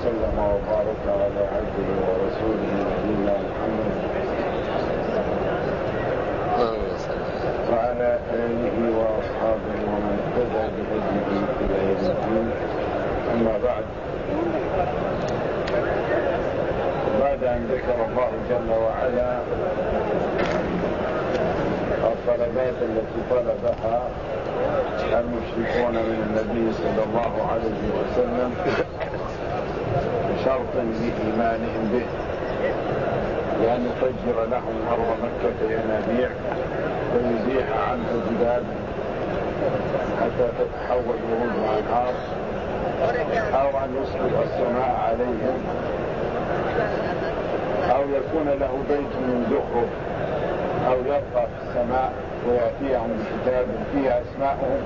وسلم وبارك على عبده ورسوله نبينا محمد وعلى آله وأصحابه ومن اهتدى بهديه إلى يوم الدين. أما بعد أن ذكر الله جل وعلا الطلبات التي طلبها المشركون من النبي صلى الله عليه وسلم بشرط لإيمانهم به، لأن يفجر لهم أرض مكة ينابيع ويزيح عنه الجبال حتى تتحول ورود وأنهار، أو أن يسقط السماء عليهم، أو يكون له بيت من زخرف، أو يبقى في السماء ويأتيهم بكتاب فيه أسماءهم.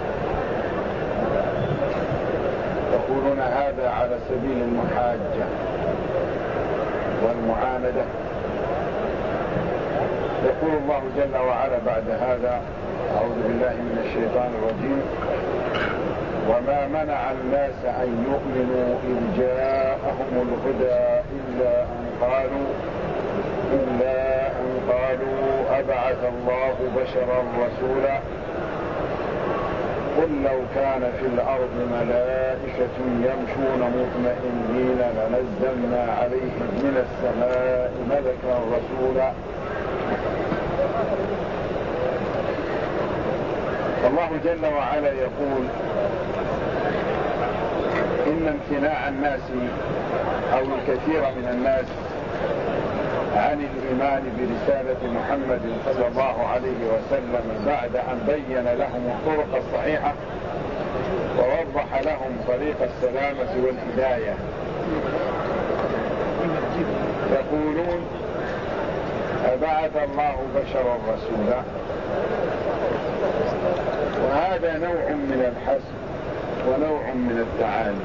يقولون هذا على سبيل المحاجة والمعاندة. يقول الله جل وعلا بعد هذا: أعوذ بالله من الشيطان الرجيم: وما منع الناس أن يؤمنوا إذ جاءهم الهدى إلا أن قالوا أبعث الله بشرا رسولا قل لو كان في الأرض ملائكة يمشون مطمئنين لنزلنا عليهم من السماء ملكا رسولا. الله جل وعلا يقول إن امتناع الناس أو الكثير من الناس عن الإيمان برسالة محمد صلى الله عليه وسلم بعد أن بين لهم الطرق الصحيحة ووضح لهم طريق السلامة والهداية، يقولون أبعث الله بشرا رسولا. وهذا نوع من الحسد ونوع من التعالي،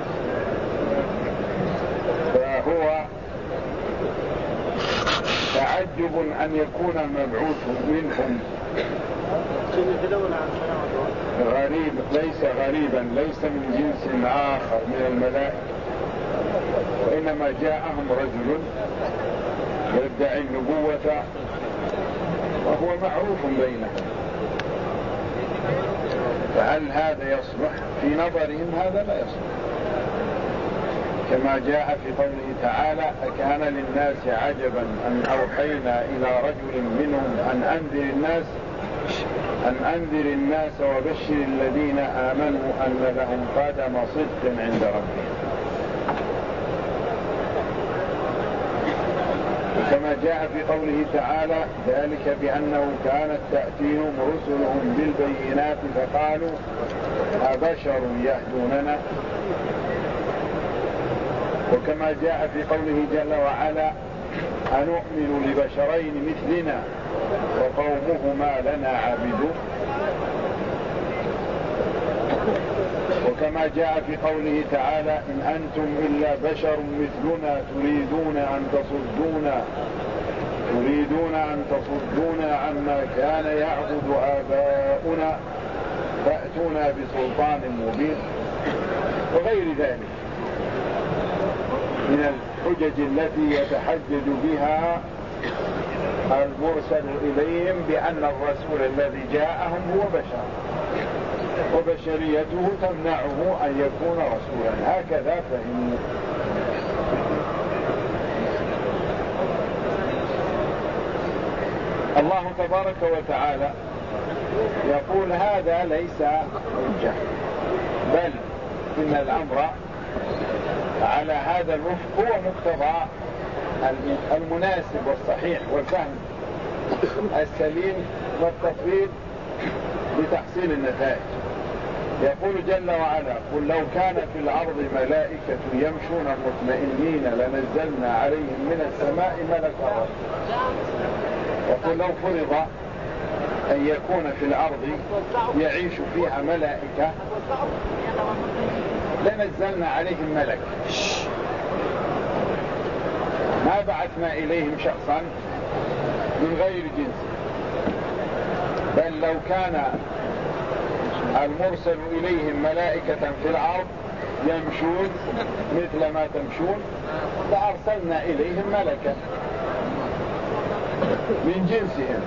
فهو تعجب أن يكون المبعوث منهم غريب، ليس غريبا، ليس من جنس آخر من الملائكة، وإنما جاءهم رجل يدعي النبوة وهو معروف بينهم. فهل هذا يصلح؟ في نظرهم هذا لا يصلح، كما جاء في قوله تعالى: أكان للناس عجبا أن أوحينا إلى رجل منهم أن أنذر الناس وبشر الذين آمنوا أن لهم قدم صدق عند ربهم. كما جاء في قوله تعالى: ذلك بأنه كانت تأتيهم رسلهم بالبينات فقالوا أبشر يهدوننا. وكما جاء في قوله جل وعلا: أنؤمن لبشرين مثلنا وقومهما لنا عابدون. وكما جاء في قوله تعالى: إن أنتم إلا بشر مثلنا تريدون أن تصدونا عما كان يعبد آباؤنا فأتونا بسلطان مبين، وغير ذلك من الحجج التي يتحجج بها المرسل إليهم بأن الرسول الذي جاءهم هو بشر، وبشريته تمنعه أن يكون رسولا. هكذا فهموا. الله تبارك وتعالى يقول هذا ليس حجة، بل إن الأمر على هذا الوفق هو مقتضى المناسب والصحيح والفهم السليم والتطبيق لتحصيل النتائج. يقول جل وعلا: قل لو كان في الأرض ملائكة يمشون مطمئنين لنزلنا عليهم من السماء ملكا رسولا. وقل لو فرض أن يكون في الأرض يعيش فيها ملائكة لنزلنا عليهم ملك، ما بعثنا إليهم شخصا من غير جنس، بل لو كان المرسل إليهم ملائكة في الأرض يمشون مثل ما تمشون لأرسلنا إليهم ملكا من جنسهم،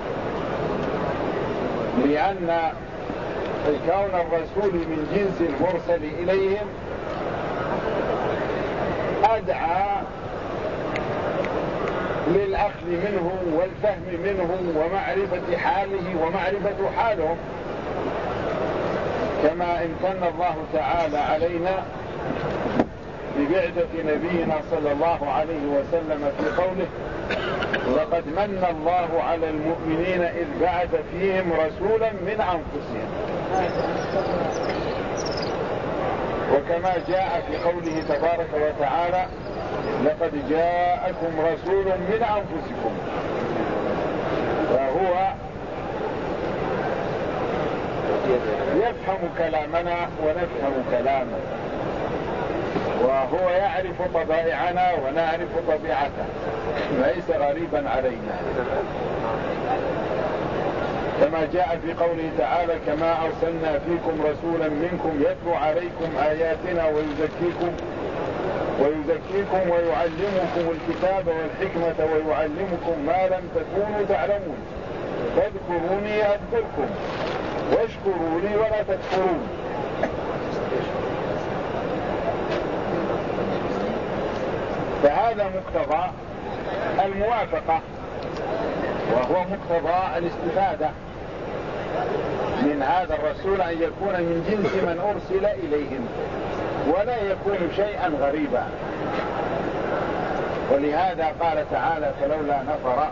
لأن كون الرسول من جنس المرسل إليهم أدعى للأخذ منه والفهم منه ومعرفة حاله ومعرفة حالهم، كما امتن الله تعالى علينا ببعثة نبينا صلى الله عليه وسلم في قوله: لقد من الله على المؤمنين إذ بعث فيهم رسولا من أنفسهم. وكما جاء في قوله تبارك وتعالى: لقد جاءكم رسول من أنفسكم. فهو يفهم كلامنا ونفهم كلامه، وهو يعرف طبائعنا ونعرف طبيعته، ليس غريبا علينا. كما جاء في قوله تعالى: كما أرسلنا فيكم رسولا منكم يتلو عليكم آياتنا ويزكيكم ويعلمكم الكتاب والحكمة ويعلمكم ما لم تكونوا تعلمون فاذكروني أذكركم واشكروا لي ولا تكفرون. فهذا مقتضى الموافقة، وهو مقتضى الاستفادة من هذا الرسول أن يكون من جنس من أرسل إليهم ولا يكون شيئا غريبا. ولهذا قال تعالى: فلولا نفر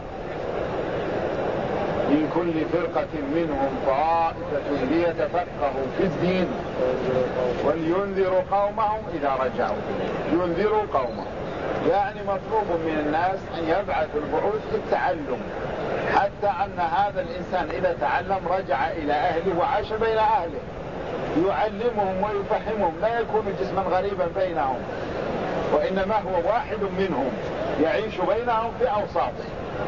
من كل فرقة منهم طائفة ليتفقهوا في الدين ولينذروا قومهم إذا رجعوا إليه. ينذروا قومهم يعني مطلوب من الناس أن يبعثوا البعوث في التعلم، حتى أن هذا الإنسان إذا تعلم رجع إلى أهله وعاش بين أهله، يعلمهم ويفهمهم، لا يكون جسما غريبا بينهم، وإنما هو واحد منهم يعيش بينهم في أوساطه.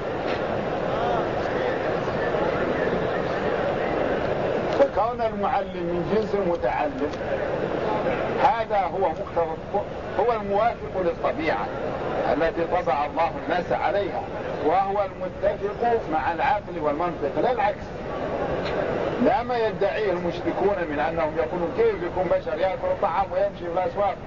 فكون المعلم من جنس المتعلم هذا هو الموافق للطبيعة التي طبع الله الناس عليها، وهو المتفق مع العقل والمنطق، لا العكس. لا ما يدعيه المشركون من أنهم يقولون: كيف يكون بشر يأكل الطعام ويمشي في الأسواق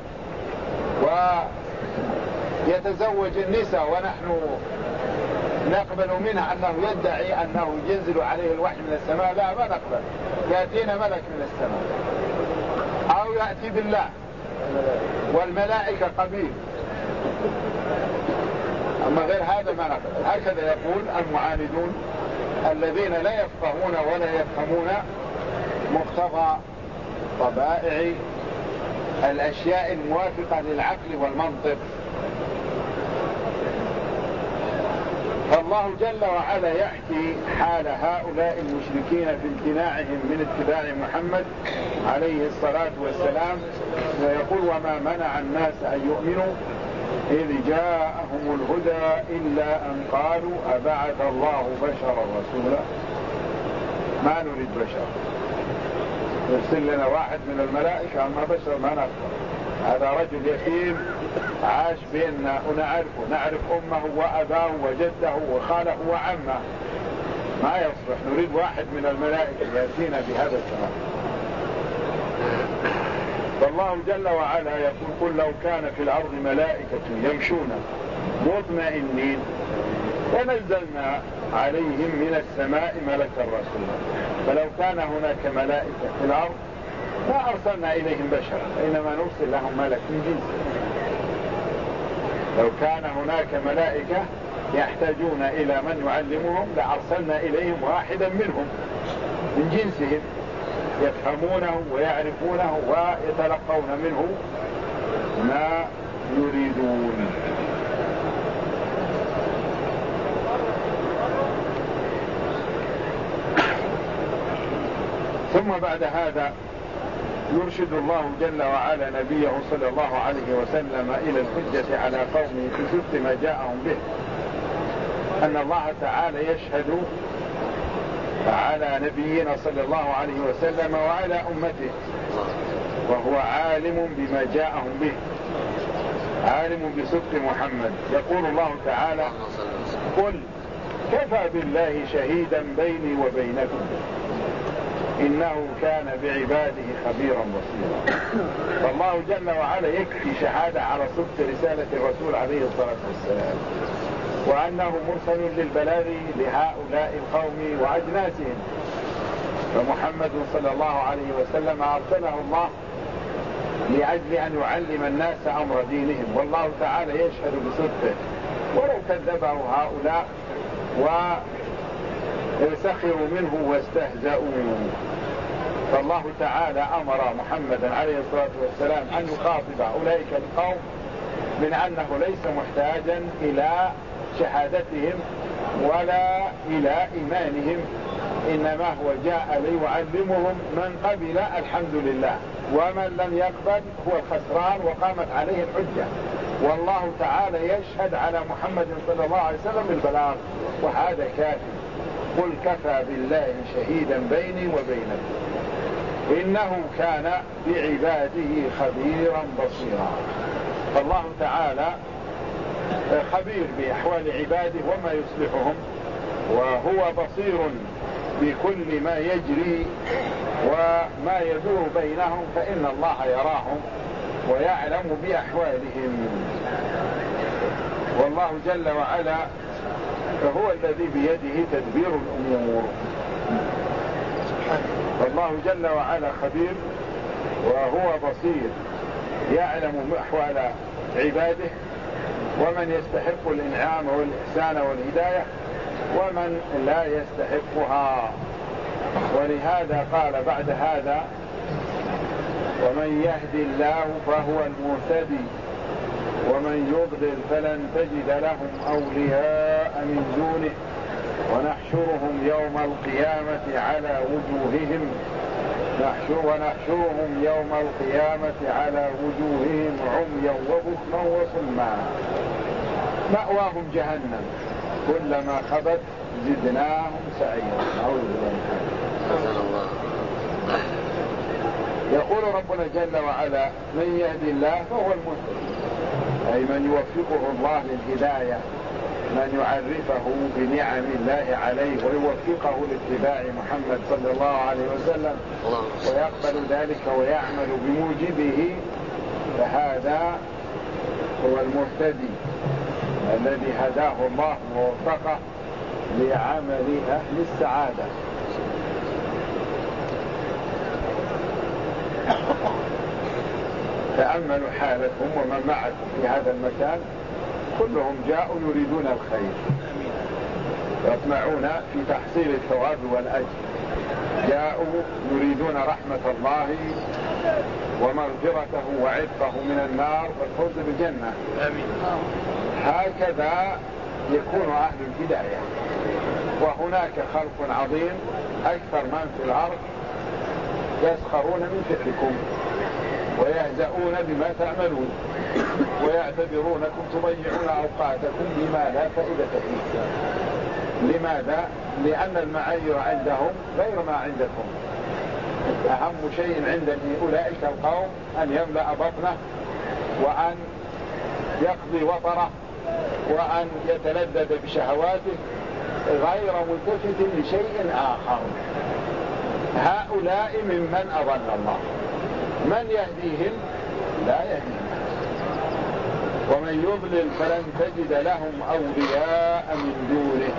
ويتزوج النساء ونحن نقبل منه أنه يدعي أنه ينزل عليه الوحي من السماء؟ لا، ما نقبل. يأتينا ملك من السماء أو يأتي بالله والملائكة قبيل، أما غير هذا ما نقبل. هكذا يقول المعاندون الذين لا يفقهون ولا يفهمون مقتضى طبائع الأشياء الموافقة للعقل والمنطق. فالله جل وعلا يحكي حال هؤلاء المشركين في امتناعهم من اتباع محمد عليه الصلاة والسلام، ويقول: وما منع الناس أن يؤمنوا إذ جاءهم الهدى إلا أن قالوا أبعث الله بشرا رسولا. ما نريد بشر، يرسل لنا واحد من الملائكة، أما بشر ما نقبل. هذا رجل يتيم عاش بيننا ونعرفه، نعرف أمه وأباه وجده وخاله وعمه، ما يصلح. نريد واحد من الملائكة يأتينا بهذا الكلام. فالله جل وعلا يقول: قل لو كان في الأرض ملائكة يمشون مطمئنين لنزلنا عليهم من السماء ملكا رسولا. فلو كان هناك ملائكة في الأرض ما أرسلنا إليهم بشرا، إنما نرسل لهم ملك من جنسهم. لو كان هناك ملائكة يحتاجون إلى من يعلمهم لأرسلنا إليهم واحدا منهم من جنسهم يفهمونه ويعرفونه ويتلقون منه ما يريدون. ثم بعد هذا يرشد الله جل وعلا نبيه صلى الله عليه وسلم إلى الحجة على قومه في ست ما جاءهم به، أن الله تعالى يشهد على نبينا صلى الله عليه وسلم وعلى أمته وهو عالم بما جاءهم به، عالم بصدق محمد. يقول الله تعالى: قل كفى بالله شهيدا بيني وبينكم إنه كان بعباده خبيرا بصيرا. فالله جل وعلا يكفي شهادة على صدق رسالة الرسول عليه الصلاة والسلام، وأنه مرسل للبلاغ لهؤلاء القوم وأجناسهم. فمحمد صلى الله عليه وسلم أرسله الله لأجل أن يعلم الناس أمر دينهم، والله تعالى يشهد بصدقه، ولو كذبه هؤلاء وسخروا منه واستهزأوا منه. فالله تعالى أمر محمدا عليه الصلاة والسلام أن يخاطب أولئك القوم من أنه ليس محتاجا إلى شهادتهم ولا إلى إيمانهم، إنما هو جاء ليعلمهم من قبل الحمد لله، ومن لم يقبل هو الخسران وقامت عليه الحجة. والله تعالى يشهد على محمد صلى الله عليه وسلم بالبلاغ، وهذا كافي. قل كفى بالله شهيدا بيني وبينكم إنه كان بعباده خبيرا بصيرا. فالله تعالى خبير بأحوال عباده وما يصلحهم، وهو بصير بكل ما يجري وما يدور بينهم، فإن الله يراهم ويعلم بأحوالهم. والله جل وعلا هو الذي بيده تدبير الأمور. فالله جل وعلا خبير وهو بصير، يعلم أحوال عباده، ومن يستحق الإنعام والإحسان والهداية ومن لا يستحقها. ولهذا قال بعد هذا: ومن يهدي الله فهو المهتدي ومن يضلل فلن تجد لهم أولياء من دونه ونحشرهم يوم القيامة على وجوههم عميا وبكما وصما مأواهم جهنم كلما خبت زدناهم سعيرا. أعوذ بالله. يقول ربنا جل وعلا: من يهدي الله فهو المهتدي، أي من يوفقه الله للهداية، من يعرفه بنعم الله عليه ويوفقه لاتباع محمد صلى الله عليه وسلم ويقبل ذلك ويعمل بموجبه، فهذا هو المهتدي الذي هداه الله ووفقه لعمل أهل السعادة. تأملوا حالتهم ومن معكم في هذا المكان، كلهم جاءوا يريدون الخير، يطمعون في تحصيل الثواب والأجر، جاءوا يريدون رحمة الله ومغفرته وعتقه من النار والفوز بالجنة. هكذا يكون أهل الهداية. وهناك خلق عظيم أكثر من في الأرض يسخرون من فعلكم ويهزؤون بما تعملون ويعتبرونكم تضيعون أوقاتكم بما لا فائدة فيه. لماذا؟ لأن المعايير عندهم غير ما عندكم. أهم شيء عند أولئك القوم أن يملأ بطنه وأن يقضي وطره وأن يتلذذ بشهواته غير ملتفت لشيء آخر. هؤلاء ممن أضل الله. من يهديهم؟ لا يهديهم. ومن يضلل فلن تجد لهم أولياء من دونه.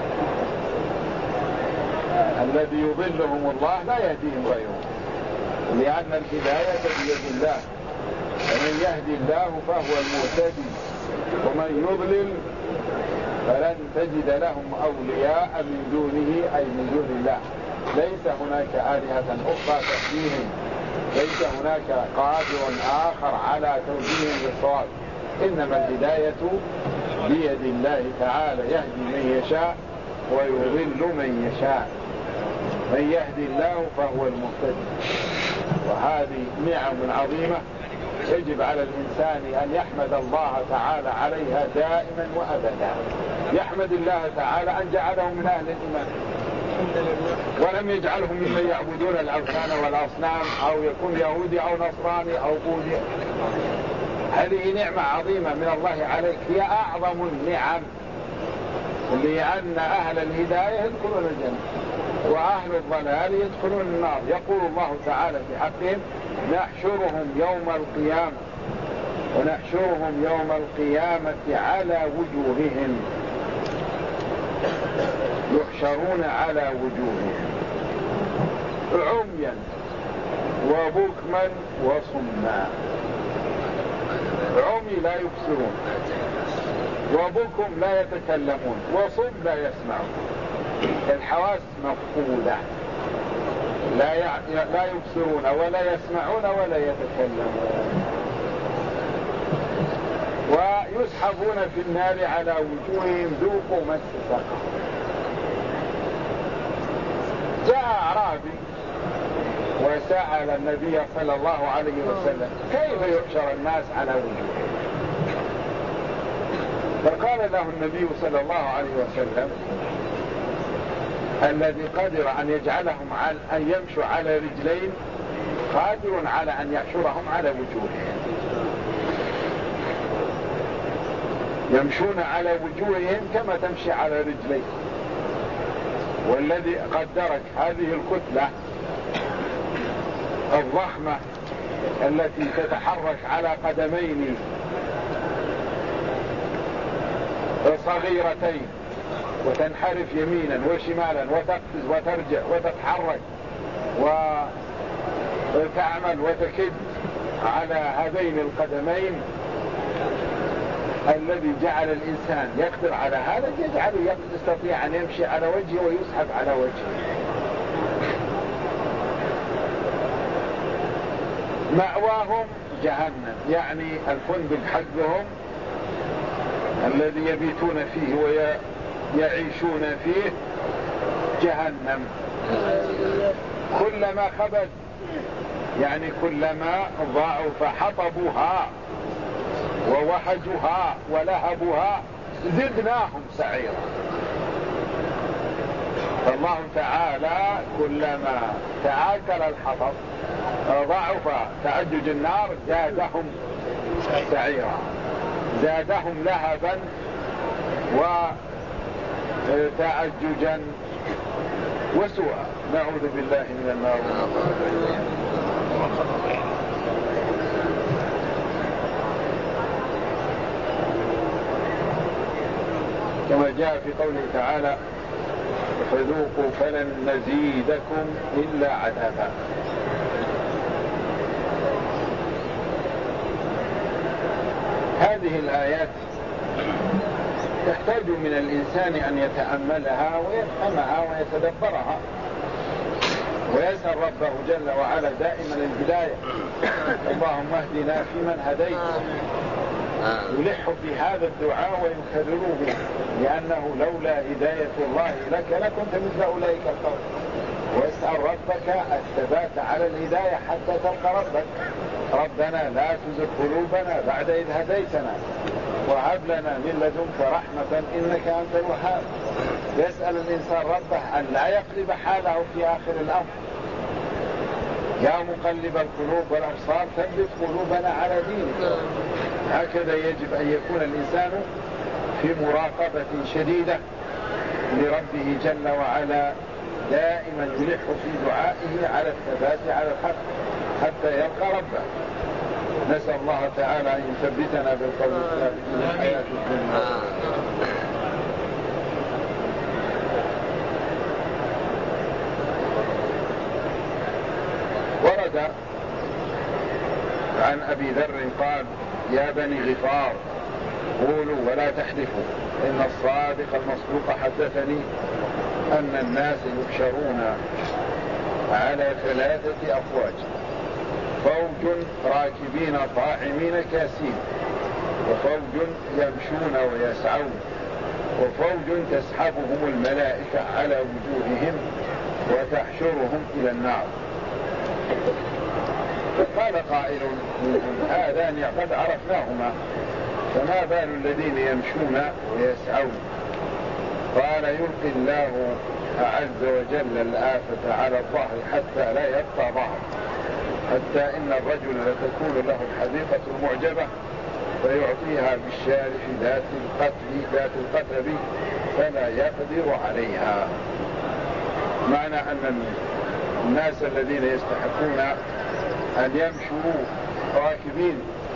الذي يضلهم الله لا يهديهم غيره، لأن الهداية بيد الله. ومن يهدي الله فهو المهتدي ومن يضلل فلن تجد لهم أولياء من دونه، أي من دون الله. ليس هناك آلهة أخرى تهديهم، ليس هناك قادر آخر على توجيههم للصواب، إنما الهداية بيد الله تعالى، يهدي من يشاء ويضل من يشاء. من يهدي الله فهو المهتدي. وهذه نعم عظيمة يجب على الإنسان أن يحمد الله تعالى عليها دائما وأبدا. يحمد الله تعالى أن جعله من أهل الإيمان، ولم يجعلهم ممن يعبدون الأوثان والأصنام أو يكون يهودي أو نصراني أو بوذي. هذه نعمة عظيمة من الله عليك، هي أعظم النعم، لأن أهل الهداية يدخلون الجنة وأهل الضلال يدخلون النار. يقول الله تعالى في حقهم: نحشرهم يوم القيامة على وجوههم، يحشرون على وجوههم عميا وبكما وصما. عمي لا يبصرون، وبكم لا يتكلمون، وصم لا يسمعون. الحواس مفقودة، لا يبصرون ولا يسمعون ولا يتكلمون. ويسحبون في النار على وجوههم ذوقوا مس سقر. جاء أعرابي وسأل النبي صلى الله عليه وسلم: كيف يحشر الناس على وجوههم؟ فقال له النبي صلى الله عليه وسلم: الذي قادر أن يجعلهم أن يمشوا على رجلين قادر على أن يحشرهم على وجوههم. يمشون على وجوههم كما تمشي على رجلين. والذي قدرك هذه الكتلة الضخمة التي تتحرك على قدمين صغيرتين وتنحرف يمينا وشمالا وتقفز وترجع وتتحرك وتعمل وتكد على هذين القدمين، الذي جعل الإنسان يقدر على هذا يجعله يستطيع أن يمشي على وجهه ويسحب على وجهه. مأواهم جهنم، يعني الفندق حقهم الذي يبيتون فيه ويعيشون فيه جهنم. كلما خبث يعني كلما ضعف حطبها ووهجها ولهبها زدناهم سعيرا. فالله تعالى كلما تآكل الحطب ضعف تأجج النار زادهم سعيرا، زادهم لهبا وتأججا وسوءا. نعوذ بالله من النار. كما جاء في قوله تعالى: فذوقوا فلن نزيدكم إلا عذابا. هذه الآيات تحتاج من الإنسان أن يتأملها ويفهمها ويتدبرها ويسأل ربه جل وعلا دائما الهداية. اللهم اهدنا فيمن هديت. يلح في هذا الدعاء ويكرره، لأنه لولا هداية الله لك لكنت مثل أولئك القوم. واسأل ربك الثبات على الهداية حتى تلقى ربك. ربنا لا تزغ قلوبنا بعد إذ هديتنا وهب لنا من لدنك رحمة إنك أنت الوهاب. يسأل الإنسان ربه أن لا يقلب حاله في آخر الأمر. يا مقلب القلوب والأبصار ثبت قلوبنا على دينك. هكذا يجب أن يكون الإنسان في مراقبة شديدة لربه جل وعلا، دائما يلح في دعائه على الثبات على الحق حتى يلقى ربه. نسأل الله تعالى أن يثبتنا بالقول الثابت في الحياة الدنيا. ورد عن أبي ذر قال: يا بني غفار قولوا ولا تحلفوا إن الصادق المصدوق حدثني أن الناس يحشرون على 3 أفواج: فوج راكبين طاعمين كاسين، وفوج يمشون ويسعون، وفوج تسحبهم الملائكة على وجوههم وتحشرهم إلى النار. فقال قائل منهم: هذان قد عرفناهما، فما بال الذين يمشون ويسعون؟ قال يلقي الله عز وجل الآفة على الظهر حتى لا يبقى ظهر، حتى إن الرجل لتكون له الحديقة المعجبة فيعطيها بالشارف ذات القتب فلا يقدر عليها. معنى أن الناس الذين يستحقون أن يمشوا راكبين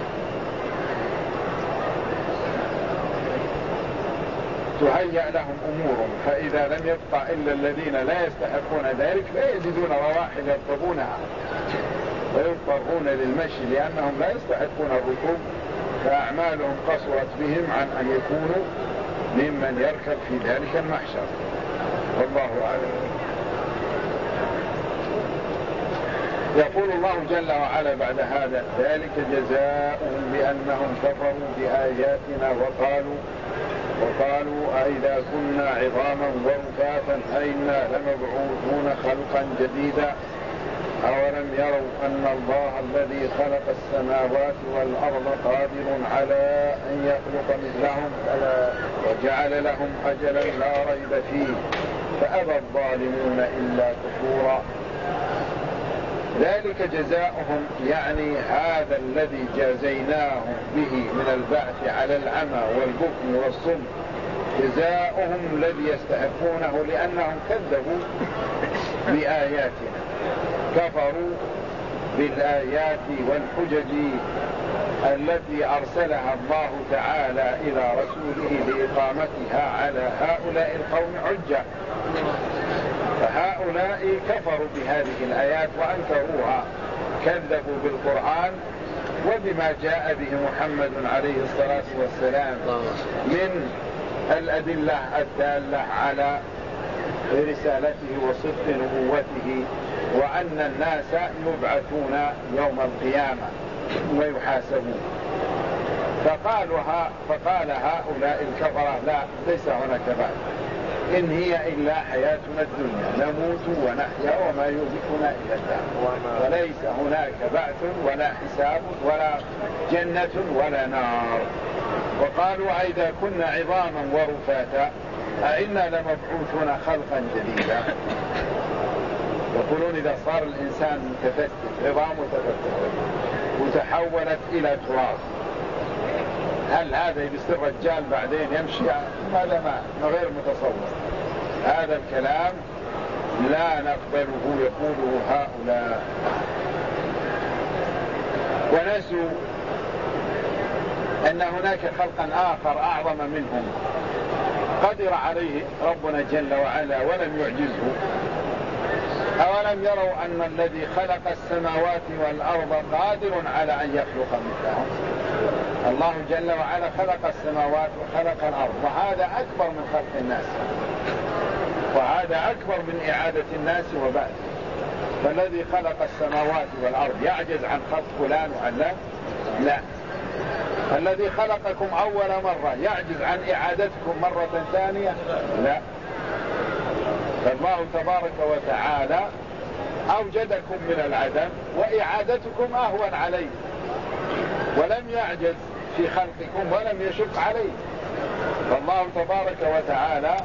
تهيأ لهم أمور، فإذا لم يبقى إلا الذين لا يستحقون ذلك لا يجدون رواحل يركبونها ويضطرون للمشي لأنهم لا يستحقون الركوب، فأعمالهم قصرت بهم عن أن يكونوا ممن يركب في ذلك المحشر، والله أعلم. يقول الله جل وعلا بعد هذا: ذلك جزاؤهم بأنهم كفروا بآياتنا وقالوا أئذا كنا عظاما ورفاتا أئنا لمبعوثون خلقا جديدا أولم يروا أن الله الذي خلق السماوات والأرض قادر على أن يخلق مثلهم وجعل لهم أجلا لا ريب فيه فأبى الظالمون إلا كفورا. ذلك جزاؤهم يعني هذا الذي جازيناهم به من البعث على العمى والبكم والصم جزاؤهم الذي يستحقونه لأنهم كذبوا بآياتنا، كفروا بالآيات والحجج التي أرسلها الله تعالى إلى رسوله لإقامتها على هؤلاء القوم حجة، فهؤلاء كفروا بهذه الآيات وأنكروها، كذبوا بالقرآن وبما جاء به محمد عليه الصلاة والسلام من الأدلة الدالة على رسالته وصدق نبوته وأن الناس يبعثون يوم القيامة ويحاسبون. فقال هؤلاء الكفرة: لا، ليس هناك بعث، إن هي إلا حياتنا الدنيا نموت ونحيا وما يهلكنا إلا الدهر، وليس هناك بعث ولا حساب ولا جنة ولا نار. وقالوا أئذا كنا عظاما ورفاتا أئنا لمبعوثون خلقا جديدا. يقولون إذا صار الإنسان متفتت عظام متفتت وتحولت إلى تراب، هل هذا يصير رجال بعدين يمشي؟ هذا ما غير متصور. هذا الكلام لا نقبله يقوله هؤلاء. ونسوا أن هناك خلقا آخر أعظم منهم قدر عليه ربنا جل وعلا ولم يعجزه. أولم يروا أن الذي خلق السماوات والأرض قادر على أن يخلق مثلهم؟ الله جل وعلا خلق السماوات وخلق الأرض، وهذا أكبر من خلق الناس، وهذا أكبر من إعادة الناس وبعث. فالذي خلق السماوات والأرض يعجز عن خلق فلان وعلان؟ لا. الذي خلقكم أول مرة يعجز عن إعادتكم مرة ثانية؟ لا. فالله تبارك وتعالى أوجدكم من العدم وإعادتكم أهون عليه، ولم يعجز في خلقكم ولم يشق عليه. فالله تبارك وتعالى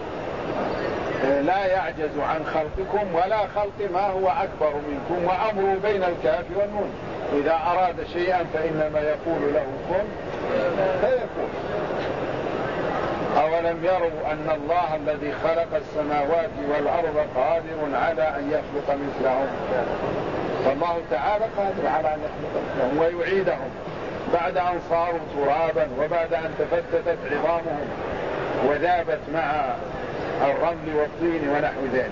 لا يعجز عن خلقكم ولا خلق ما هو أكبر منكم، وأمره بين الكاف والنون، إذا أراد شيئا فإنما يقول له كن فيكون. أولم يروا أن الله الذي خلق السماوات والأرض قادر على أن يخلق مثلهم؟ فالله تعالى قادر على أن يخلق مثلهم ويعيدهم بعد أن صاروا ترابا وبعد أن تفتتت عظامهم وذابت مع الرمل والطين ونحو ذلك.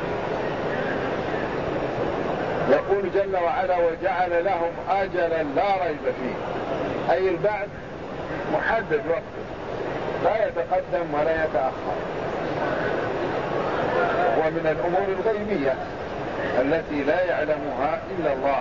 يقول جل وعلا: وجعل لهم أجلا لا ريب فيه، أي البعث محدد وقته لا يتقدم ولا يتأخر، وهو من الأمور الغيبية التي لا يعلمها إلا الله.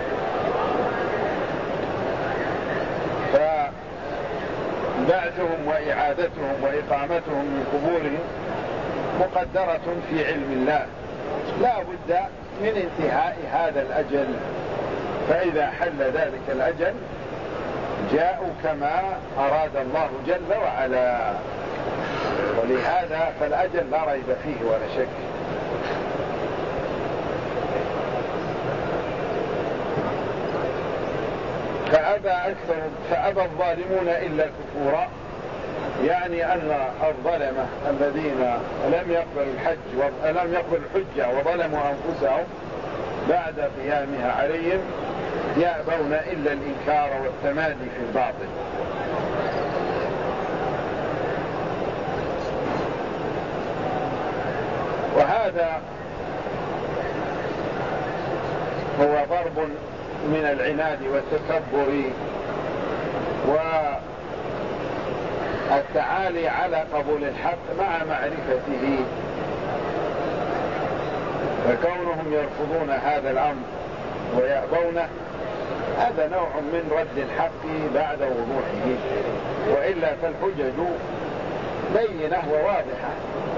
فبعثهم وإعادتهم وإقامتهم من قبورهم مقدرة في علم الله، لا بد من انتهاء هذا الأجل، فإذا حل ذلك الأجل جاءوا كما أراد الله جل وعلا. ولهذا فالأجل لا ريب فيه ولا شك. فأبى الظالمون إلا الكفور، يعني أن الظلمة الذين لم يقبلوا الحجة وظلموا أنفسهم بعد قيامها عليهم يأبون إلا الإنكار والتمادي في الباطل. وهذا هو ضرب من العناد والتكبر والتعالي على قبول الحق مع معرفته، فكونهم يرفضون هذا الأمر ويأبونه هذا نوع من رد الحق بعد وضوحه، وإلا فالحجج بينة وواضحة.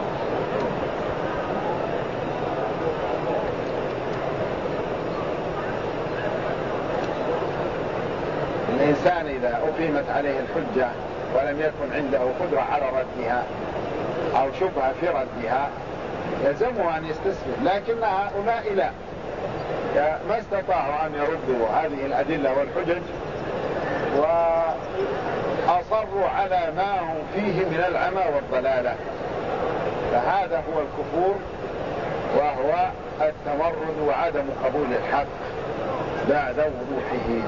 الإنسان إذا أقيمت عليه الحجة ولم يكن عنده قدرة على ردها أو شبهة في ردها يلزمه أن يستسلم، لكن هؤلاء لا، ما استطاعوا أن يردوا هذه الأدلة والحجج وأصروا على ما هم فيه من العمى والضلالة، فهذا هو الكفور، وهو التمرد وعدم قبول الحق بعد وضوحه.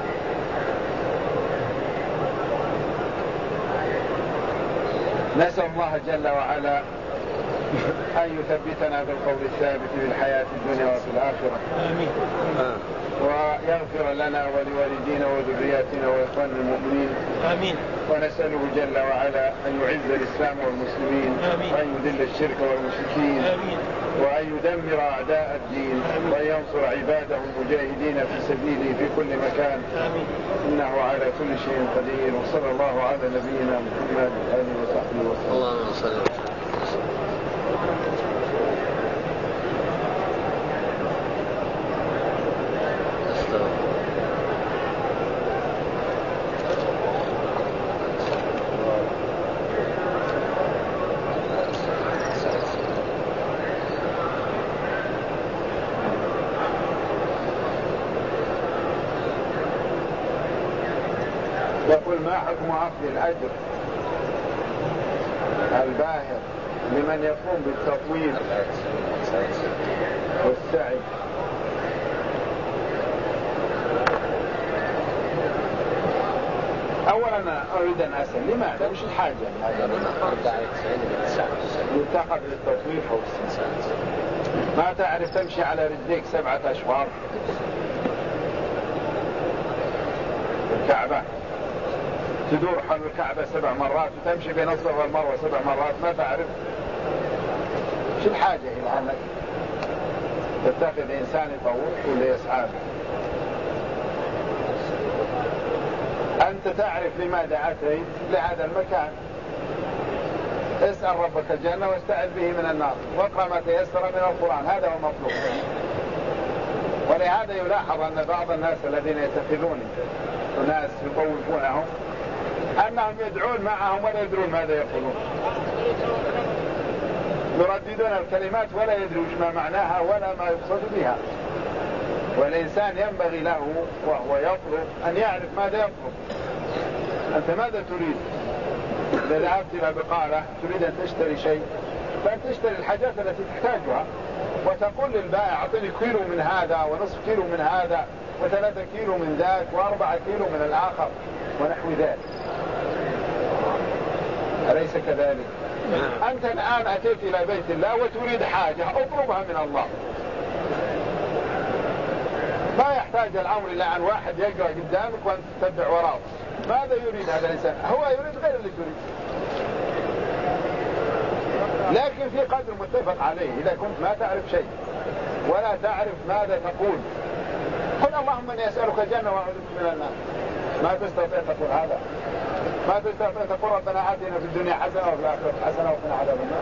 نسأل الله جل وعلا أن يثبتنا بالقول الثابت في الحياة الدنيا وفي الآخرة، آمين. ويغفر لنا ولوالدينا وذرياتنا وإخواننا المؤمنين، آمين. ونسأله جل وعلا أن يعز الإسلام والمسلمين، آمين. وأن يذل الشرك والمشركين، آمين. وأن يدمر أعداء الدين، آمين. وأن ينصر عباده المجاهدين في سبيله في كل مكان، آمين. إنه على كل شيء قدير. وصلى الله على نبينا محمد وآله وصحبه وسلم. اللهم صل وسلم. يقول: ما حكم أخذ الأجر الباهر لمن يقوم بالتطويل والسعي؟ أولا أريد أن أسأل لماذا؟ مش الحاجة يتخذ للتطويل أو السعي؟ ما تعرف تمشي على رجليك 7 أشواط الكعبة، تدور حول الكعبة 7 مرات وتمشي بين الصفا والمروة 7 مرات، ما تعرف؟ شو الحاجة إلى أنك تتخذ إنسان يطوف ولا يسعى؟ أنت تعرف لماذا أتيت لهذا المكان، اسأل ربك الجنة واستعذ به من النار، واقرأ ما تيسر من القرآن، هذا هو المطلوب. ولهذا يلاحظ أن بعض الناس الذين يتخذون ناس يطوفونهم أنهم يدعون معهم ولا يدرون ماذا يقولون، يرددون الكلمات ولا يدرون ما معناها ولا ما يقصد بها. والإنسان ينبغي له وهو يطلب أن يعرف ماذا يطلب. أنت ماذا تريد؟ إذا ذهبت إلى بقالة تريد أن تشتري شيء، فأن تشتري الحاجات التي تحتاجها، وتقول للبائع: أعطني كيلو من هذا ونصف كيلو من هذا و3 كيلو من ذاك و4 كيلو من الآخر ونحو ذلك. أليس كذلك؟ أنت الآن أتيت إلى بيت الله وتريد حاجة، اطلبها من الله. ما يحتاج الأمر إلى أن واحد يقرأ قدامك وأنت تتبع وراه. ماذا يريد هذا الإنسان؟ هو يريد غير اللي تريد، لكن في قدر متفق عليه. إذا كنت ما تعرف شيء ولا تعرف ماذا تقول، قل: اللهم إني أسألك الجنة وأعوذ بك من النار. ما تستطيع تقول هذا، ما تستطيع تقول: ربنا آتنا في الدنيا حسنة وفي الآخرة حسنة وقنا عذاب النار.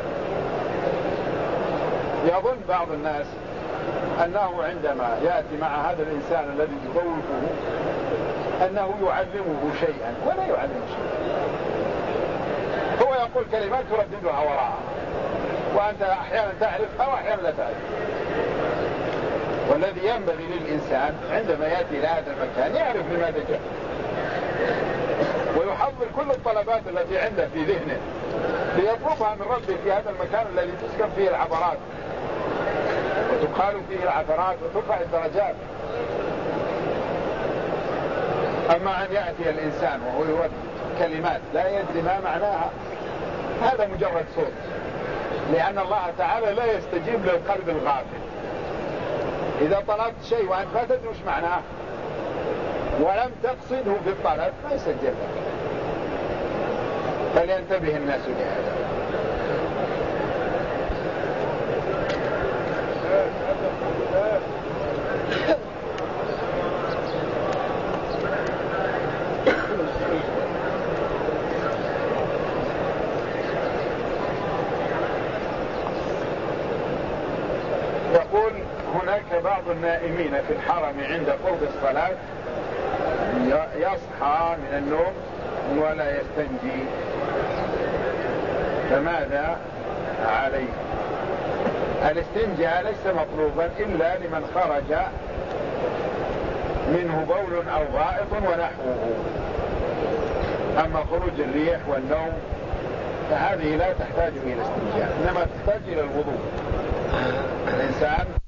يظن بعض الناس أنه عندما يأتي مع هذا الإنسان الذي يطوفه أنه يعلمه شيئا، ولا يعلمه شيئا. هو يقول كلمات ترددها وراءها، وأنت أحيانا تعرفها وأحيانا لا تعرف. والذي ينبغي للإنسان عندما يأتي إلى هذا المكان يعرف لماذا جاء، ويحضر كل الطلبات التي عنده في ذهنه ليطلبها من ربه في هذا المكان الذي تسكن فيه العبرات وتقال فيه العثرات وترفع الدرجات. أما أن يأتي الإنسان وهو يردد كلمات لا يدري ما معناها، هذا مجرد صوت، لأن الله تعالى لا يستجيب للقلب الغافل. إذا طلبت شيء وأنت ما تدري وش معناه ولم تقصده في الطلب ما يسجل لك، فلينتبه الناس لهذا. يقول هناك بعض النائمين في الحرم عند قرب الصلاة يصحى من النوم ولا يستنجي، فماذا عليه؟ الاستنجاء ليس مطلوبا إلا لمن خرج منه بول أو غائط ونحوه. أما خروج الريح والنوم فهذه لا تحتاج إلى استنجاء، إنما تحتاج إلى الوضوء. الإنسان